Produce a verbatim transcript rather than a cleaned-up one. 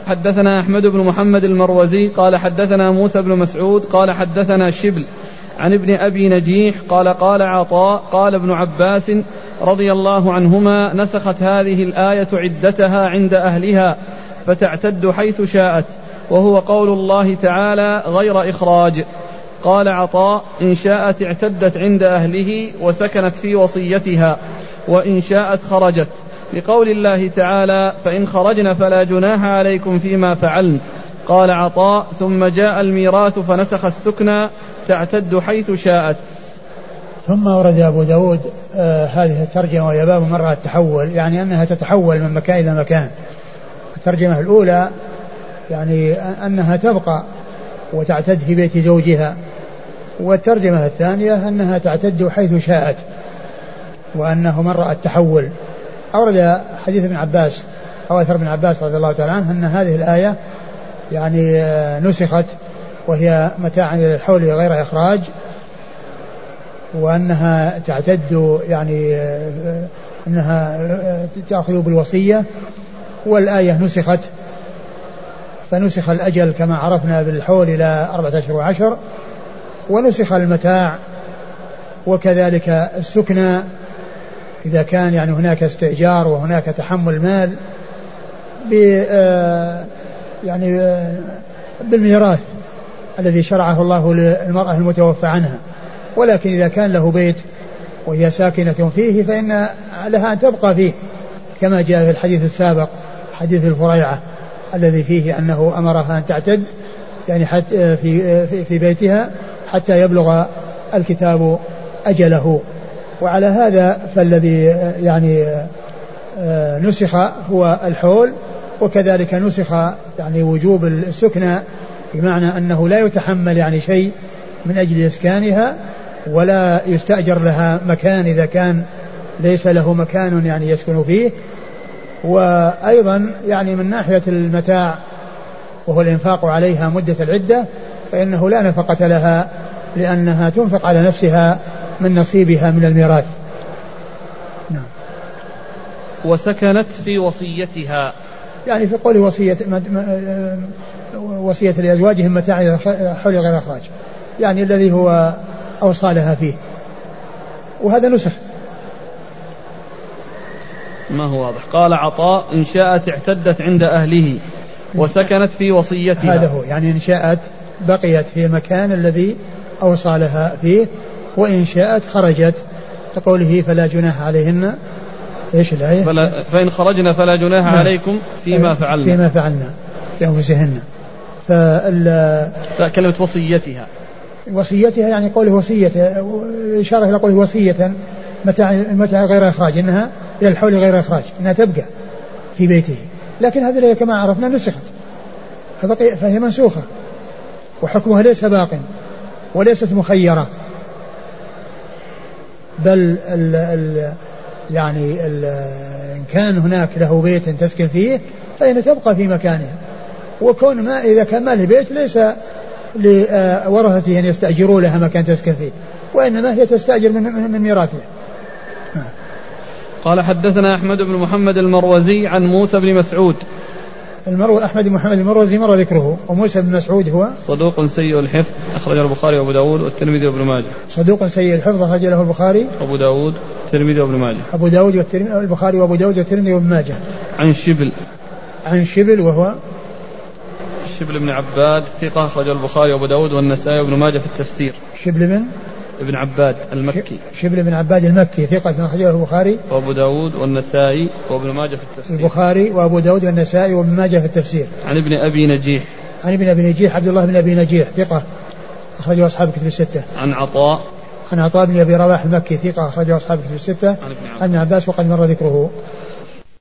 حدثنا أحمد بن محمد المروزي قال حدثنا موسى بن مسعود قال حدثنا شبل عن ابن أبي نجيح قال قال عطاء قال ابن عباس رضي الله عنهما نسخت هذه الآية عدتها عند أهلها فتعتد حيث شاءت، وهو قول الله تعالى غير إخراج. قال عطاء إن شاءت اعتدت عند أهله وسكنت في وصيتها، وإن شاءت خرجت، لقول الله تعالى فإن خرجن فلا جناح عليكم فيما فعلن. قال عطاء ثم جاء الميراث فنسخ السكنى تعتد حيث شاءت. ثم ورد أبو داود آه هذه الترجمة وهي باب مرة التحول، يعني أنها تتحول من مكان إلى مكان. الترجمة الأولى يعني أنها تبقى وتعتد في بيت زوجها، والترجمة الثانية أنها تعتد حيث شاءت وأنه مرة التحول. أورد حديث ابن عباس أو أثر ابن عباس رضي الله تعالى عنه أن هذه الآية يعني نسخت وهي متاع إلى الحول غير إخراج، وأنها تعتد يعني أنها تأخذ بالوصية، والآية نسخت فنسخ الأجل كما عرفنا بالحول إلى أربعة أشهر وعشر، ونسخ المتاع وكذلك السكنى إذا كان يعني هناك استئجار وهناك تحمل مال ب يعني بالميراث الذي شرعه الله للمرأة المتوفى عنها. ولكن إذا كان له بيت وهي ساكنة فيه فإن لها أن تبقى فيه، كما جاء في الحديث السابق حديث الفريعة الذي فيه أنه أمرها أن تعتد يعني حتى في في بيتها حتى يبلغ الكتاب أجله. وعلى هذا فالذي يعني نسخ هو الحول، وكذلك نسخ يعني وجوب السكنى، بمعنى أنه لا يتحمل يعني شيء من أجل إسكانها، ولا يستأجر لها مكان إذا كان ليس له مكان يعني يسكن فيه. وأيضا يعني من ناحية المتاع وهو الإنفاق عليها مدة العدة فإنه لا نفقة لها، لأنها تنفق على نفسها من نصيبها من الميراث. نعم. وسكنت في وصيتها، يعني في قول وصية وصية لأزواجهم متاع إلى حول غير إخراج، يعني الذي هو أوصى لها فيه، وهذا نسخ. ما هو واضح. قال عطاء إن شاءت اعتدت عند أهله وسكنت في وصيتها، هذا هو يعني إن شاءت بقيت في المكان الذي أوصى لها فيه، وإن شاءت خرجت، كقوله فلا جناح عليهن إيش الآية فلا فإن خرجنا فلا جناح نعم. عليكم فيما فعلنا فيما فعلنا في أنفسهن. لا كلمة وصيتها وصيتها يعني قوله وصية، إشارة إلى قوله وصية متاع متاع غير إخراج، إنها إلى الحول غير إخراج، إنها تبقى في بيته. لكن هذه كما عرفنا نسخت فهي منسوخة، وحكمها ليس باق وليست مخيرة، بل ال ال يعني ال إن كان هناك له بيت تسكن فيه فإن تبقى في مكانها. وكون ما إذا كان ما له بيت ليس لورثته أن يستأجروا لها مكان تسكن فيه، وإنما هي تستأجر من, من ميراثها. قال حدثنا أحمد بن محمد المروزي عن موسى بن مسعود. المرو أحمد بن محمد المروزي مر ذكره. وموسى بن مسعود هو صدوق سيء الحفظ أخرجه البخاري وأبو داود والترمذي وابن ماجه. صدوق سيء الحفظ أخرج له البخاري وأبو داود والترمذي وابن ماجه. أبو داود والترمذي البخاري وأبو داود والترمذي وابن ماجه. عن شبل عن شبل وهو شبل بن عباد ثقة أخرجه البخاري وأبو داود والنسائي وابن ماجه في التفسير. شبل بن ابن عباد المكي. شبل بن عباد المكي ثقة أخرجه البخاري وأبو داود والنسائي وابن ماجه في التفسير. البخاري وأبو داود والنسائي وابن ماجه في التفسير. عن ابن أبي نجيح عن ابن أبي نجيح عبد الله بن أبي نجيح ثقة أخرجه أصحاب الكتب الستة. عن عطاء عن عطاء بن أبي رواح المكي ثقة أخرجه أصحاب الكتب الستة. عن ابن عباس وقد مر ذكره.